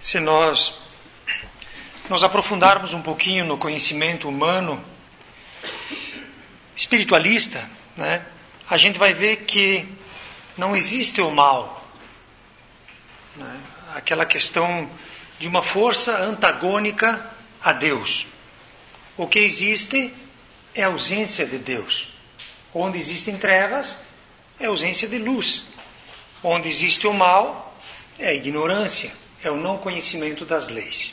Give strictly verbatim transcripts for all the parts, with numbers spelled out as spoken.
se nós nos aprofundarmos um pouquinho no conhecimento humano, espiritualista, né, a gente vai ver que não existe o mal, né, aquela questão de uma força antagônica a Deus. O que existe é a ausência de Deus. Onde existem trevas, é a ausência de luz. Onde existe o mal, é a ignorância, é o não conhecimento das leis.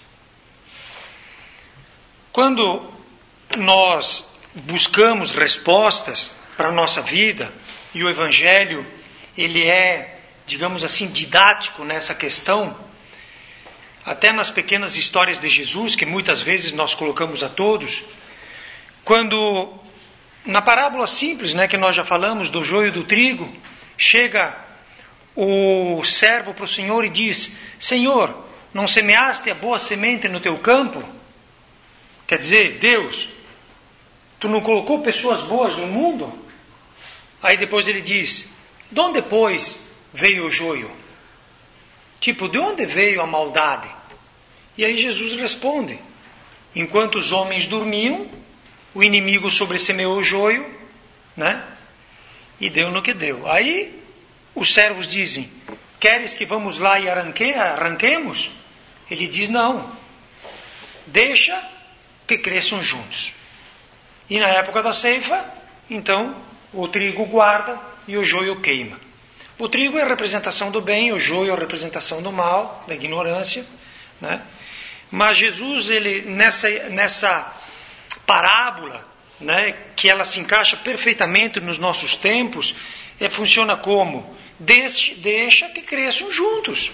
Quando nós buscamos respostas para a nossa vida, e o Evangelho, ele é, digamos assim, didático nessa questão, até nas pequenas histórias de Jesus, que muitas vezes nós colocamos a todos, quando, na parábola simples, né, que nós já falamos, do joio e do trigo, chega o servo para o Senhor e diz: Senhor, não semeaste a boa semente no teu campo? Quer dizer, Deus, tu não colocou pessoas boas no mundo? Aí depois ele diz: de onde depois veio o joio? Tipo, de onde veio a maldade? E aí Jesus responde: enquanto os homens dormiam, o inimigo sobressemeou o joio, né? E deu no que deu. Aí os servos dizem: queres que vamos lá e arranque, arranquemos? Ele diz: não, deixa que cresçam juntos. E na época da ceifa, então, o trigo guarda e o joio queima. O trigo é a representação do bem, o joio é a representação do mal, da ignorância, né? Mas Jesus, ele, nessa, nessa parábola, né, que ela se encaixa perfeitamente nos nossos tempos, é, funciona como? Deixa, deixa que cresçam juntos.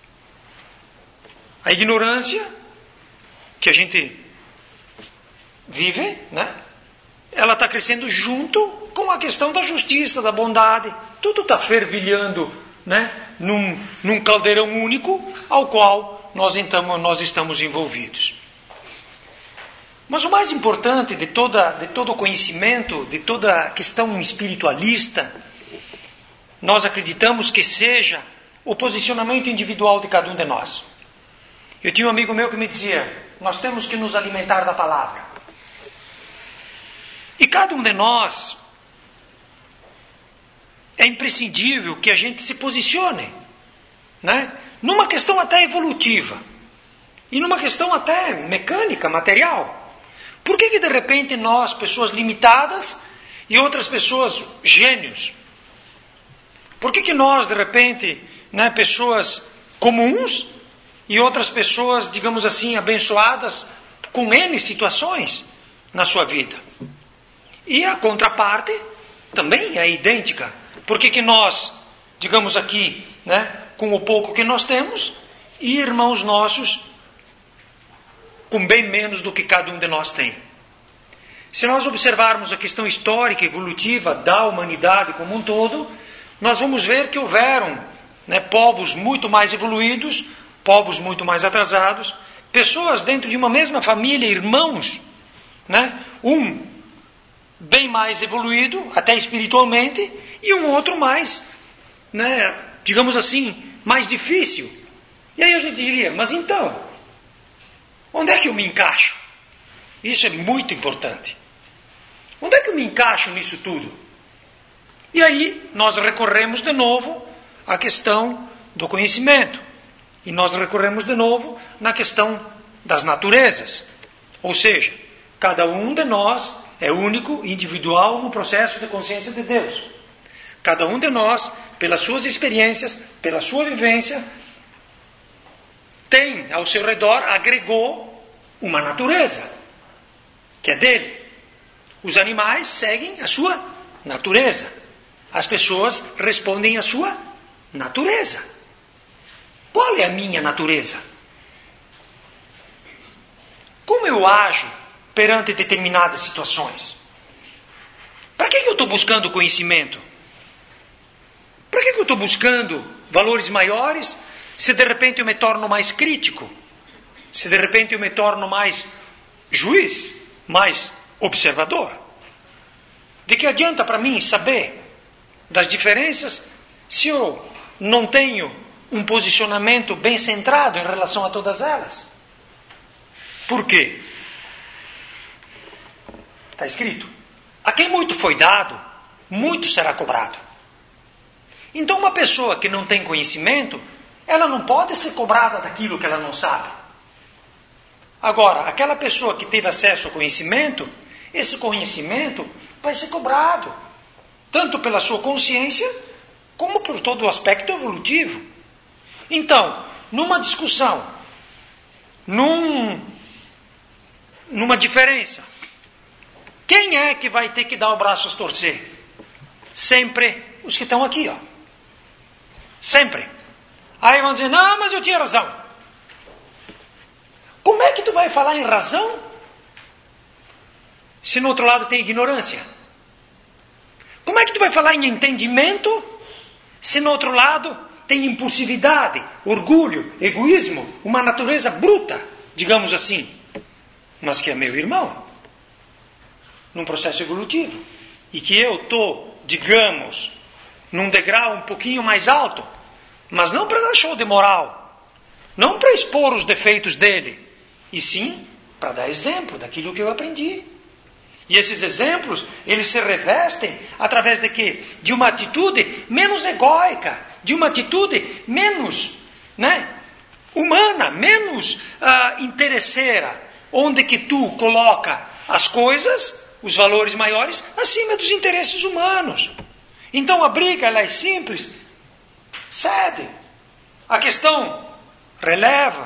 A ignorância que a gente vive, né, ela está crescendo junto com a questão da justiça, da bondade. Tudo está fervilhando, né, num, num caldeirão único ao qual nós, então, nós estamos envolvidos. Mas o mais importante de, toda, de todo o conhecimento, de toda a questão espiritualista, nós acreditamos que seja o posicionamento individual de cada um de nós. Eu tinha um amigo meu que me dizia: nós temos que nos alimentar da palavra. E cada um de nós é imprescindível que a gente se posicione, né, numa questão até evolutiva e numa questão até mecânica, material. Por que que de repente nós, pessoas limitadas, e outras pessoas gênios? Por que que nós, de repente, né, pessoas comuns, e outras pessoas, digamos assim, abençoadas com N situações na sua vida? E a contraparte também é idêntica. Por que que nós, digamos aqui, né, com o pouco que nós temos, e irmãos nossos com bem menos do que cada um de nós tem? Se nós observarmos a questão histórica e evolutiva da humanidade como um todo, nós vamos ver que houveram, né, povos muito mais evoluídos, povos muito mais atrasados, pessoas dentro de uma mesma família, irmãos, né, um bem mais evoluído, até espiritualmente, e um outro mais, né, digamos assim, mais difícil. E aí a gente diria: mas então, onde é que eu me encaixo? Isso é muito importante. Onde é que eu me encaixo nisso tudo? E aí nós recorremos de novo à questão do conhecimento. E nós recorremos de novo na questão das naturezas. Ou seja, cada um de nós é único, individual no processo de consciência de Deus. Cada um de nós, pelas suas experiências, pela sua vivência, tem ao seu redor, agregou uma natureza, que é dele. Os animais seguem a sua natureza. As pessoas respondem à sua natureza. Qual é a minha natureza? Como eu ajo perante determinadas situações? Para que eu estou buscando conhecimento? Para que eu estou buscando valores maiores, se de repente eu me torno mais crítico? Se de repente eu me torno mais juiz, mais observador? De que adianta para mim saber das diferenças se eu não tenho um posicionamento bem centrado em relação a todas elas. Por quê? Está escrito: a quem muito foi dado, muito será cobrado. Então uma pessoa que não tem conhecimento, ela não pode ser cobrada daquilo que ela não sabe. Agora, aquela pessoa que teve acesso ao conhecimento, esse conhecimento vai ser cobrado, tanto pela sua consciência, como por todo o aspecto evolutivo. Então, numa discussão, num, numa diferença, quem é que vai ter que dar o braço a torcer? Sempre os que estão aqui, ó. Sempre. Aí vão dizer: não, mas eu tinha razão. Como é que tu vai falar em razão se no outro lado tem ignorância? Como é que tu vai falar em entendimento se no outro lado tem impulsividade, orgulho, egoísmo, uma natureza bruta, digamos assim, mas que é meu irmão, num processo evolutivo, e que eu estou, digamos, num degrau um pouquinho mais alto, mas não para dar show de moral, não para expor os defeitos dele, e sim para dar exemplo daquilo que eu aprendi. E esses exemplos, eles se revestem através de quê? De uma atitude menos egóica, de uma atitude menos, né, humana, menos uh, interesseira, onde que tu coloca as coisas, os valores maiores, acima dos interesses humanos. Então a briga, ela é simples, cede. A questão releva,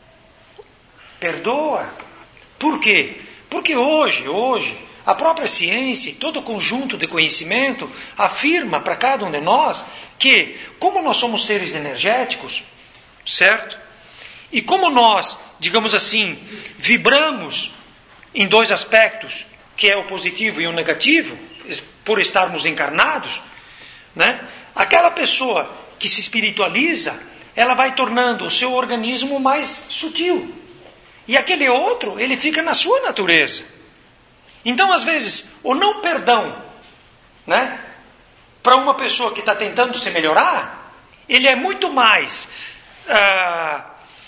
perdoa. Por quê? Porque hoje, hoje, a própria ciência e todo o conjunto de conhecimento afirma para cada um de nós que, como nós somos seres energéticos, certo? E como nós, digamos assim, vibramos em dois aspectos, que é o positivo e o negativo, por estarmos encarnados, né? Aquela pessoa que se espiritualiza, ela vai tornando o seu organismo mais sutil. E aquele outro, ele fica na sua natureza. Então, às vezes, o não perdão, né, para uma pessoa que está tentando se melhorar, ele é muito mais uh,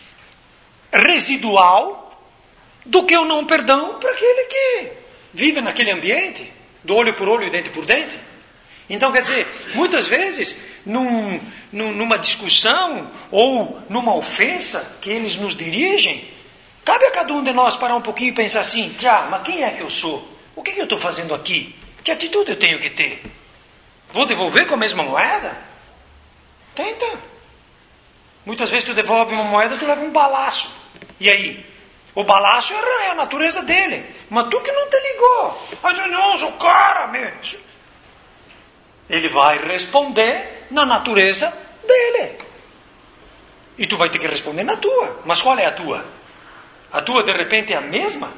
residual do que o não perdão para aquele que vive naquele ambiente, do olho por olho e dente por dente. Então, quer dizer, muitas vezes, num, num, numa discussão ou numa ofensa que eles nos dirigem, cabe a cada um de nós parar um pouquinho e pensar assim: ah, mas quem é que eu sou? O que, que eu estou fazendo aqui? Que atitude eu tenho que ter? Vou devolver com a mesma moeda? Tenta. Muitas vezes tu devolve uma moeda, tu leva um balaço. E aí? O balaço é a natureza dele. Mas tu que não te ligou. Ah, não, sou cara mesmo. Ele vai responder na natureza dele. E tu vai ter que responder na tua. Mas qual é a tua? A tua, de repente, é a mesma?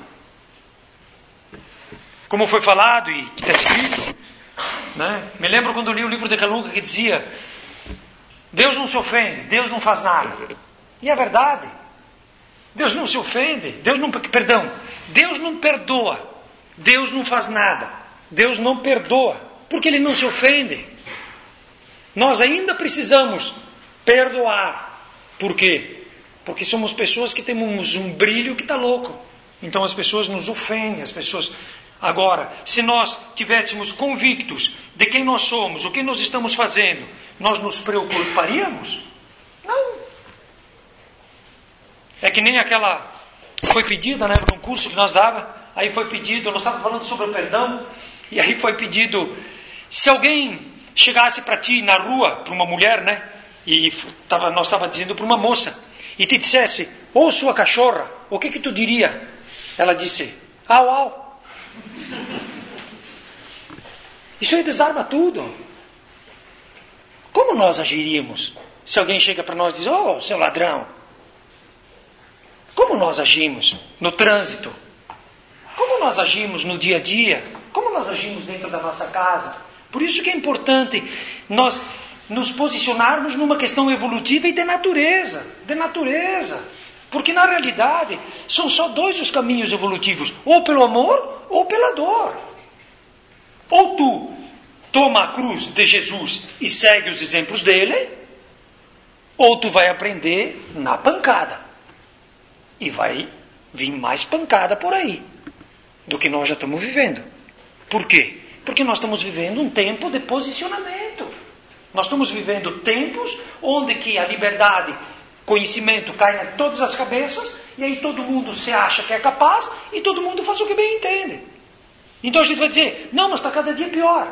Como foi falado e que está escrito, né? Me lembro quando li o livro de Kalunga que dizia: Deus não se ofende, Deus não faz nada. E é verdade. Deus não se ofende, Deus não, perdão, Deus não perdoa, Deus não faz nada, Deus não perdoa, porque Ele não se ofende. Nós ainda precisamos perdoar. Por quê? Porque somos pessoas que temos um brilho que está louco. Então as pessoas nos ofendem, as pessoas... Agora, se nós tivéssemos convictos de quem nós somos, o que nós estamos fazendo, nós nos preocuparíamos? Não. É que nem aquela... Foi pedida, né, num curso que nós dava, aí foi pedido, nós estávamos falando sobre o perdão, e aí foi pedido, se alguém chegasse para ti na rua, para uma mulher, né, e tava, nós estávamos dizendo para uma moça, e te dissesse: ô sua cachorra, o que que tu diria? Ela disse: au, au. Isso aí desarma tudo. Como nós agiríamos se alguém chega para nós e diz: ô seu ladrão? Como nós agimos no trânsito? Como nós agimos no dia a dia? Como nós agimos dentro da nossa casa? Por isso que é importante nós nos posicionarmos numa questão evolutiva e de natureza, de natureza. Porque na realidade são só dois os caminhos evolutivos, ou pelo amor ou pela dor. Ou tu toma a cruz de Jesus e segue os exemplos dele, ou tu vai aprender na pancada. E vai vir mais pancada por aí do que nós já estamos vivendo. Por quê? Porque nós estamos vivendo um tempo de posicionamento. Nós estamos vivendo tempos onde que a liberdade, conhecimento cai em todas as cabeças, e aí todo mundo se acha que é capaz, e todo mundo faz o que bem entende. Então a gente vai dizer, não, mas está cada dia pior.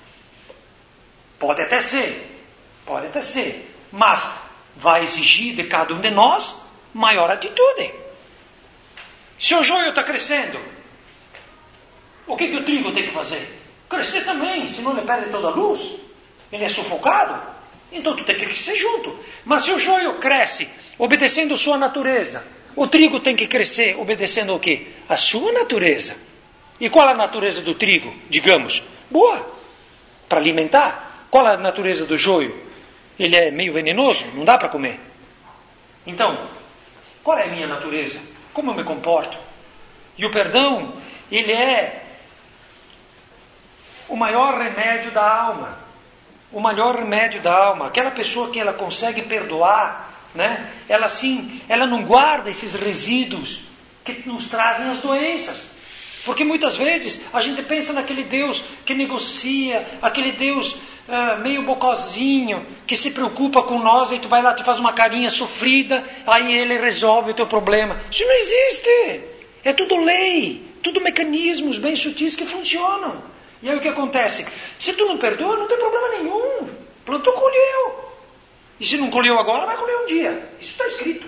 Pode até ser, pode até ser, mas vai exigir de cada um de nós maior atitude. Se o joio está crescendo, o que, que o trigo tem que fazer? Crescer também, senão ele perde toda a luz, ele é sufocado, então tu tem que crescer junto. Mas se o joio cresce obedecendo sua natureza, o trigo tem que crescer obedecendo o quê? A sua natureza. E qual é a natureza do trigo? Digamos, boa, para alimentar. Qual é a natureza do joio? Ele é meio venenoso, não dá para comer. Então, qual é a minha natureza? Como eu me comporto? E o perdão, ele é o maior remédio da alma. O maior remédio da alma. Aquela pessoa que ela consegue perdoar, né? Ela sim, ela não guarda esses resíduos que nos trazem as doenças. Porque muitas vezes a gente pensa naquele Deus que negocia, aquele Deus uh, meio bocozinho, que se preocupa com nós, e tu vai lá, tu faz uma carinha sofrida, aí ele resolve o teu problema. Isso não existe. É tudo lei, tudo mecanismos bem sutis que funcionam. E aí o que acontece? Se tu não perdoa, não tem problema nenhum. Plantou, colheu. E se não colheu agora, vai colher um dia. Isso está escrito.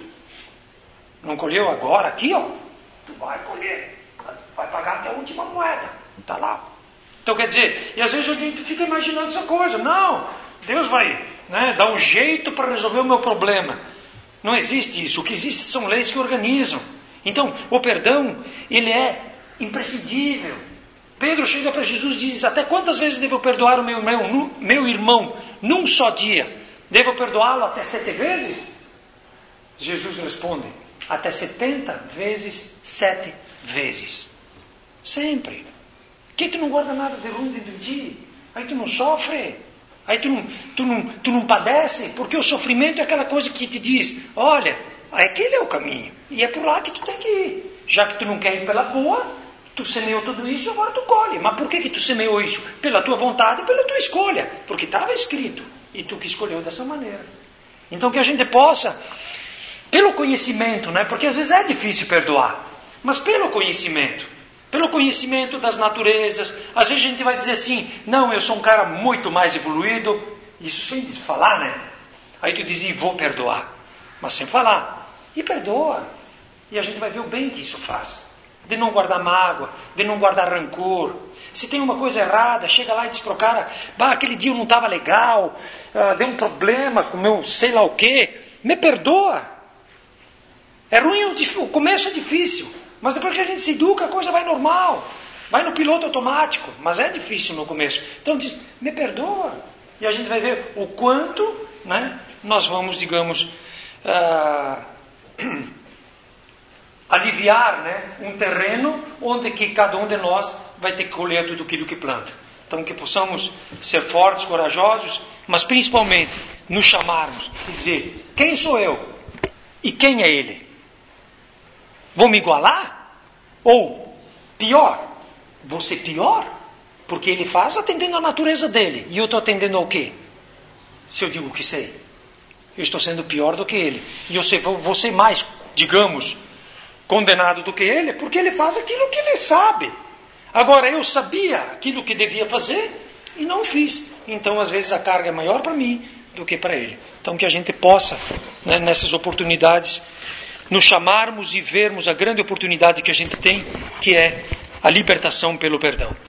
Não colheu agora, aqui, ó, tu vai colher. Vai pagar até a última moeda. Está lá. Então quer dizer, e às vezes a gente fica imaginando essa coisa. Não, Deus vai, né, dar um jeito para resolver o meu problema. Não existe isso. O que existe são leis que organizam. Então, o perdão, ele é imprescindível. Pedro chega para Jesus e diz, até quantas vezes devo perdoar o meu irmão, meu irmão num só dia? Devo perdoá-lo até sete vezes? Jesus responde, até setenta vezes sete vezes. Sempre. Que tu não guarda nada de ruim dentro de ti? Aí tu não sofre. Aí tu não, tu, não, tu não padece. Porque o sofrimento é aquela coisa que te diz, olha, aquele é o caminho. E é por lá que tu tem que ir. Já que tu não quer ir pela boa, tu semeou tudo isso, agora tu colhe. Mas por que que tu semeou isso? Pela tua vontade e pela tua escolha. Porque estava escrito. E tu que escolheu dessa maneira. Então que a gente possa, pelo conhecimento, né? Porque às vezes é difícil perdoar. Mas pelo conhecimento. Pelo conhecimento das naturezas. Às vezes a gente vai dizer assim, não, eu sou um cara muito mais evoluído. Isso sem falar, né? Aí tu diz, e vou perdoar. Mas sem falar. E perdoa. E a gente vai ver o bem que isso faz. De não guardar mágoa, de não guardar rancor. Se tem uma coisa errada, chega lá e diz para o cara, bah, aquele dia eu não estava legal, uh, deu um problema com o meu sei lá o quê. Me perdoa. É ruim, o começo é difícil. Mas depois que a gente se educa, a coisa vai normal. Vai no piloto automático. Mas é difícil no começo. Então diz, me perdoa. E a gente vai ver o quanto, né, nós vamos, digamos, uh, aliviar, né, um terreno onde que cada um de nós vai ter que colher tudo aquilo que planta. Então que possamos ser fortes, corajosos, mas principalmente nos chamarmos e dizer, quem sou eu? E quem é ele? Vou me igualar? Ou, pior, vou ser pior? Porque ele faz atendendo à natureza dele. E eu estou atendendo ao quê? Se eu digo que sei. Eu estou sendo pior do que ele. E eu sei, vou, vou ser mais, digamos, condenado do que ele, porque ele faz aquilo que ele sabe. Agora, eu sabia aquilo que devia fazer e não fiz. Então, às vezes, a carga é maior para mim do que para ele. Então, que a gente possa, né, nessas oportunidades, nos chamarmos e vermos a grande oportunidade que a gente tem, que é a libertação pelo perdão.